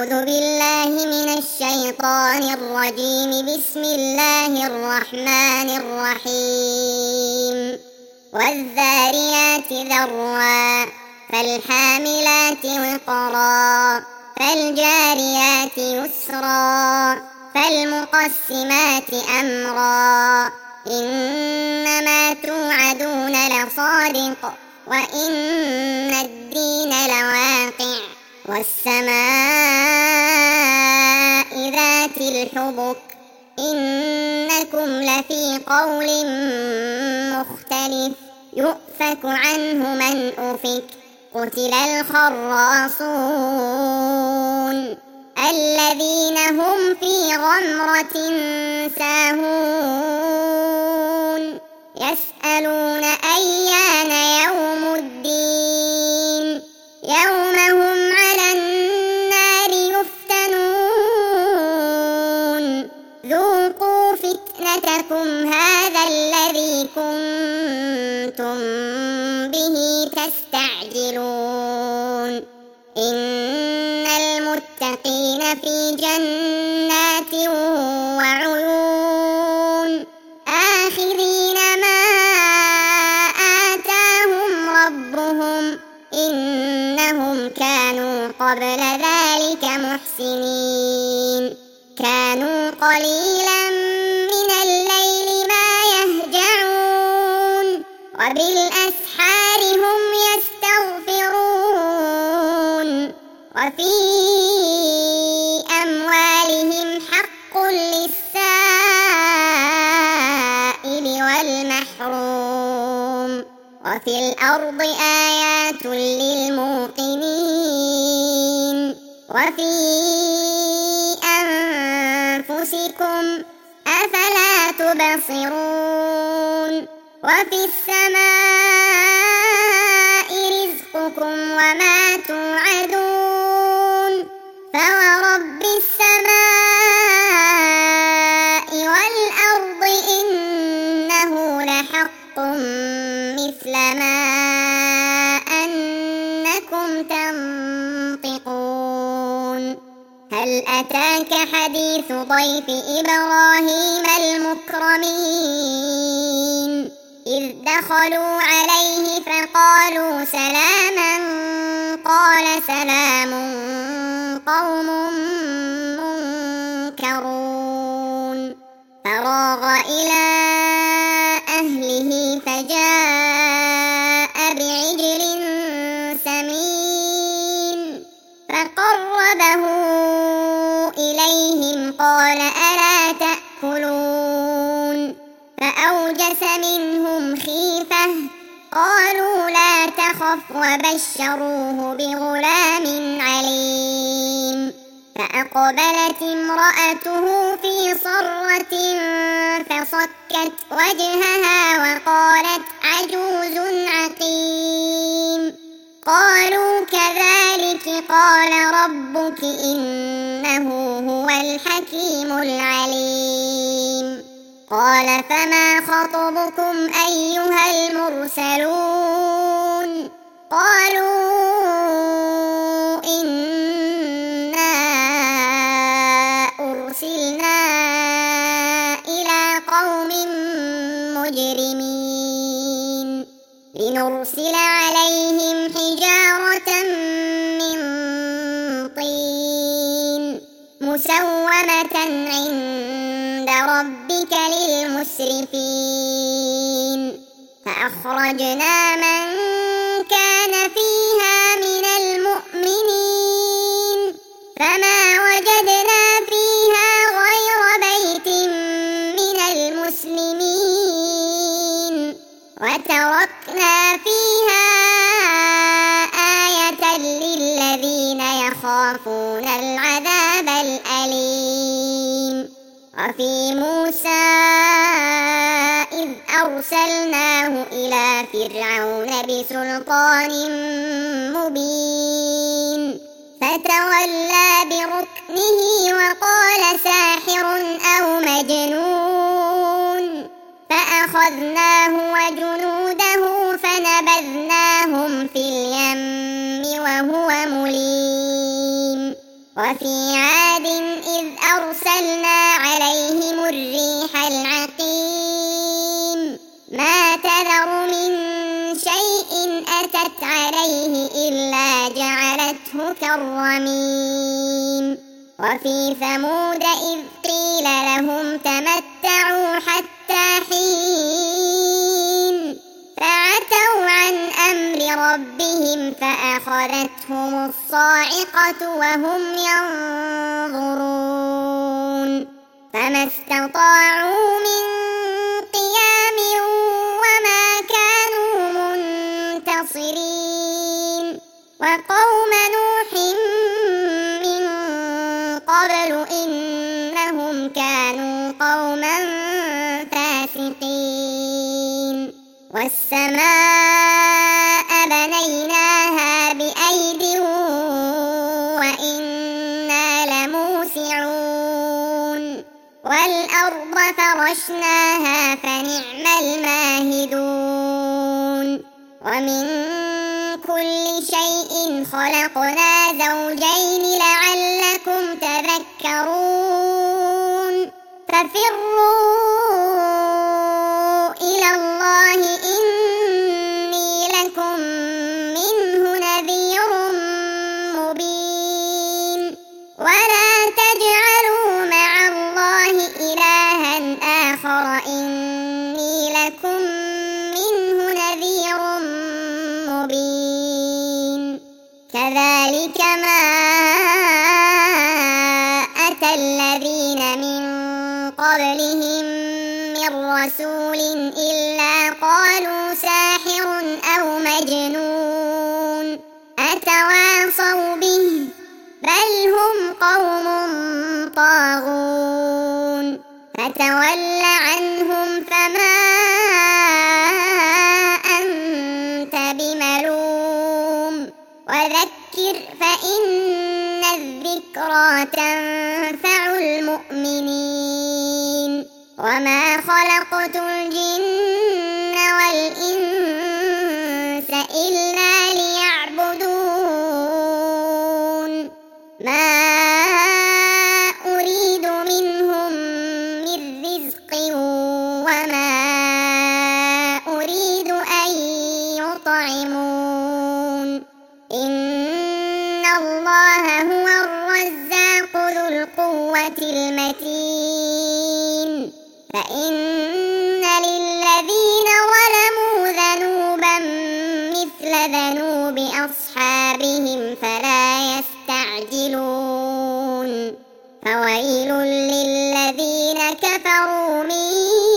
أعوذ بالله من الشيطان الرجيم. بسم الله الرحمن الرحيم. والذاريات ذروا فالحاملات وقرا فالجاريات يسرا فالمقسمات أمرا إنما توعدون لصادق وإن الدين لواقع والسماء ذات الحبك إنكم لفي قول مختلف يؤفك عنه من أفك قتل الخراصون الذين هم في غمرة ساهون يسألون أيان يوم الدين يوم هم على النار يفتنون ذوقوا فتنتكم هذا الذي كنتم به تستعجلون إن المتقين في جنات وعيون آخذين ما آتاهم ربهم إنهم كانوا قبل ذلك محسنين كانوا قليلا من الليل ما يهجعون وبالأسحار هم يستغفرون وفي أموالهم حق للسائل والمحروم وفي الأرض آيات للموقنين وفي أنفسكم أفلا تبصرون وفي السماء رزقكم وما توعدون فورب السماء والأرض إنه لحق مثل ما أنكم تنطقون هل أتاك حديث ضيف إبراهيم المكرمين إذ دخلوا عليه فقالوا سلاما قال سلام قوم منكرون فراغ إلى أهله فجاء بعجل سمين فقربه إليهم قال ألا تأكلون فأوجس منهم خيفة قالوا لا تخف وبشروه بغلام عليم فأقبلت امرأته في صرة فصكت وجهها وقالت عجوز عقيم قالوا كذلك قال ربك إنه هو الحكيم العليم قال فما خطبكم أيها المرسلون قالوا إنا أرسلنا إلى قوم مجرمين لنرسل عليهم حجارة من طين مسومة عند ربك للمسرفين فأخرجنا من كان فيها من المؤمنين فما وجدنا فيها غير بيت من المسلمين وتركنا فيها آية للذين يخافون العذاب الأليم وفي موسى إذ أرسلناه إلى فرعون بسلطان مبين فتولى بركنه وقال ساحر أو مجنون فأخذناه وجنوده فنبذناهم في اليم وهو مليم وفي عاد إذ أرسلنا عليهم الريح العقيم ما تذر من شيء أتت عليه إلا جعلته كالرميم وفي ثمود إذ قيل لهم تمتعوا حتى حين فعتوا عن أمر ربهم فأخذتهم الصاعقة وهم ينظرون فما استطاعوا من قيام وما كانوا منتصرين وقوم نوح من قبل إنهم كانوا قوما فاسقين والسماء بنيناها بأيد وإنا لموسعون والأرض فرشناها فنعم الماهدون ومن كل شيء خلقنا زوجين لعلكم تذكرون ففروا إلى الله إني لكم منه نذير مبين ولا تجعلوا مع الله إلها آخر إني لكم منه نذير مبين كذلك ما أتى الذين من قبلهم من رسول إلا قالوا ساحر أو مجنون أتواصوا به بل هم قوم طاغون فتول عنهم فما أنت بملوم وذكر فإن الذكرى تنفع المؤمنين وما خلقت الجن والإنس إلا ليعبدون ما أريد منهم من رزق وما أريد أن يطعمون إن الله هو الرزاق ذو القوة المتين فإن للذين ظلموا ذنوبا مثل ذنوب أصحابهم فلا يستعجلون فويل للذين كفروا من